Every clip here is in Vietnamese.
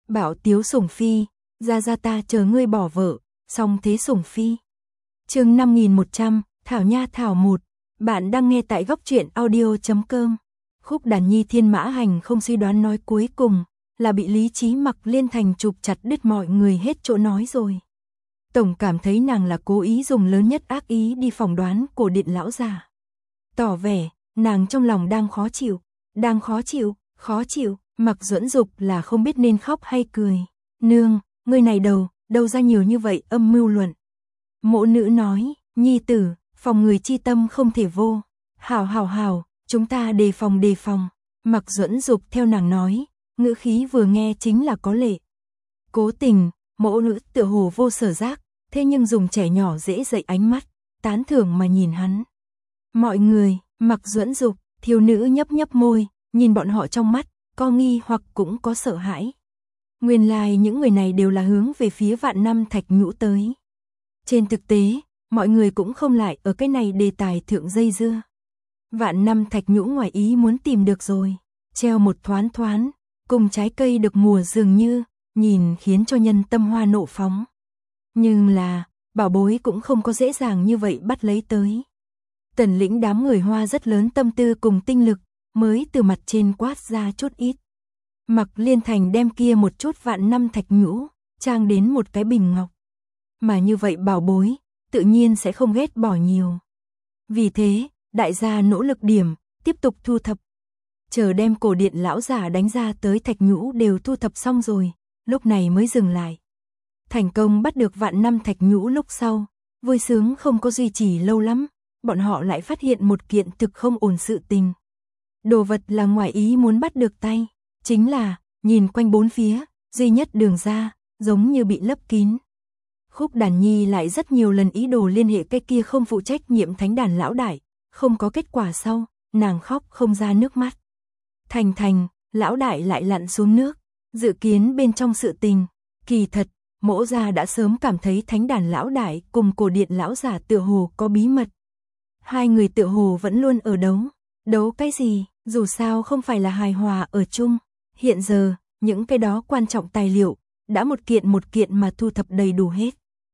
Bảo Tiếu Sủng Phi, ra ta chờ ngươi bỏ vợ, song thế Sủng Phi. Chương 5100, Thảo Nha Thảo Một. Bạn đang nghe tại góc truyện audio.com. Khúc Đàn Nhi Thiên Mã Hành không suy đoán nói cuối cùng là bị Lý Chí Mặc Liên Thành chụp chặt đứt mọi người hết chỗ nói rồi. Tổng cảm thấy nàng là cố ý dùng lớn nhất ác ý đi phỏng đoán cổ điện lão già. Tỏ vẻ, nàng trong lòng đang khó chịu, Mặc Duẫn Dục là không biết nên khóc hay cười. Nương, ngươi này đâu ra nhiều như vậy âm mưu luận. Mộ nữ nói, nhi tử, phòng người chi tâm không thể vô. Hảo, chúng ta đề phòng. Mặc Duẫn Dục theo nàng nói, ngữ khí vừa nghe chính là có lệ. Cố tình, mộ nữ tựa hồ vô sở giác, thế nhưng dùng trẻ nhỏ dễ dậy ánh mắt, tán thưởng mà nhìn hắn. Mọi người, Mặc Duẫn Dục, thiếu nữ nhấp môi, nhìn bọn họ trong mắt, có nghi hoặc cũng có sợ hãi. Nguyên lai những người này đều là hướng về phía Vạn Năm Thạch Nhũ tới. Trên thực tế, mọi người cũng không lại ở cái này đề tài thượng dây dưa. Vạn Năm Thạch Nhũ ngoài ý muốn tìm được rồi, treo một thoán, cùng trái cây được mùa dường như, nhìn khiến cho nhân tâm hoa nộ phóng. Nhưng là, bảo bối cũng không có dễ dàng như vậy bắt lấy tới. Tần lĩnh đám người Hoa rất lớn tâm tư cùng tinh lực, mới từ mặt trên quát ra chút ít. Mặc Liên Thành đem kia một chút Vạn Năm Thạch Nhũ, trang đến một cái bình ngọc. Mà như vậy bảo bối, tự nhiên sẽ không ghét bỏ nhiều. Vì thế, đại gia nỗ lực điểm, tiếp tục thu thập. Chờ đem cổ điện lão giả đánh ra tới Thạch Nhũ đều thu thập xong rồi, lúc này mới dừng lại. Thành công bắt được Vạn Năm Thạch Nhũ lúc sau, vui sướng không có duy trì lâu lắm, bọn họ lại phát hiện một kiện thực không ổn sự tình. Đồ vật là ngoài ý muốn bắt được tay, chính là, nhìn quanh bốn phía, duy nhất đường ra, giống như bị lấp kín. Khúc Đàn Nhi lại rất nhiều lần ý đồ liên hệ cái kia không phụ trách nhiệm thánh đàn lão đại, không có kết quả sau, nàng khóc không ra nước mắt. Thành, lão đại lại lặn xuống nước, dự kiến bên trong sự tình, kỳ thật, Mỗ gia đã sớm cảm thấy thánh đàn lão đại cùng cổ điện lão giả tựa hồ có bí mật. Hai người tựa hồ vẫn luôn ở đấu cái gì, dù sao không phải là hài hòa ở chung. Hiện giờ, những cái đó quan trọng tài liệu, đã một kiện mà thu thập đầy đủ hết.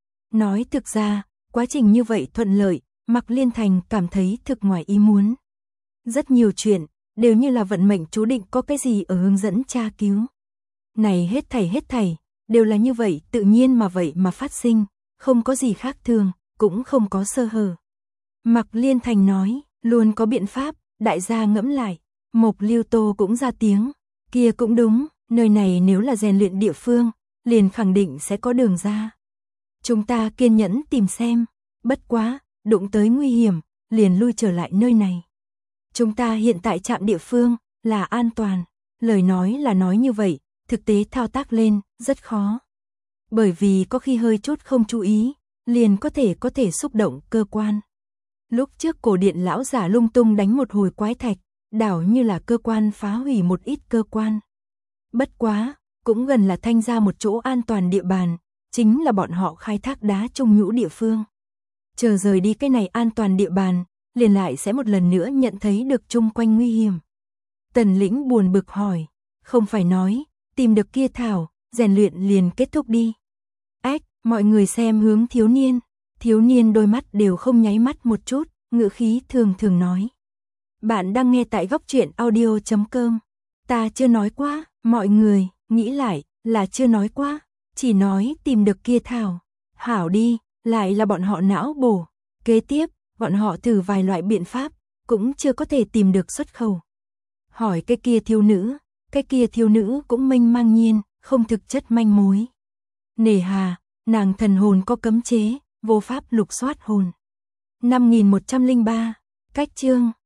Nói thực ra, quá trình như vậy thuận lợi, Mặc Liên Thành cảm thấy thực ngoài ý muốn. Rất nhiều chuyện, đều như là vận mệnh chú định có cái gì ở hướng dẫn tra cứu. Này hết thảy, đều là như vậy tự nhiên mà phát sinh, không có gì khác thường, cũng không có sơ hở. Mặc Liên Thành nói, luôn có biện pháp, đại gia ngẫm lại. Mộc Lưu Tô cũng ra tiếng, kia cũng đúng, nơi này nếu là rèn luyện địa phương, liền khẳng định sẽ có đường ra. Chúng ta kiên nhẫn tìm xem, bất quá, đụng tới nguy hiểm, liền lui trở lại nơi này. Chúng ta hiện tại chạm địa phương, là an toàn, lời nói là nói như vậy, thực tế thao tác lên, rất khó. Bởi vì có khi hơi chút không chú ý, liền có thể xúc động cơ quan. Lúc trước cổ điện lão giả lung tung đánh một hồi quái thạch, đảo như là cơ quan phá hủy một ít cơ quan. Bất quá, cũng gần là thanh ra một chỗ an toàn địa bàn, chính là bọn họ khai thác đá trung nhũ địa phương. Chờ rời đi cái này an toàn địa bàn, liền lại sẽ một lần nữa nhận thấy được chung quanh nguy hiểm. Tần lĩnh buồn bực hỏi, không phải nói, tìm được kia thảo, rèn luyện liền kết thúc đi. Ách, mọi người xem hướng thiếu niên đôi mắt đều không nháy mắt một chút, ngữ khí thường nói. Bạn đang nghe tại góc truyện audio.com. Ta chưa nói quá, mọi người, nghĩ lại, là chưa nói quá, chỉ nói tìm được kia thảo. Hảo đi, lại là bọn họ não bổ. Kế tiếp, bọn họ thử vài loại biện pháp, cũng chưa có thể tìm được xuất khẩu. Hỏi cái kia thiếu nữ cũng mênh mang nhiên, không thực chất manh mối. Nề hà, nàng thần hồn có cấm chế, vô pháp lục soát hồn. 5103, cách chương.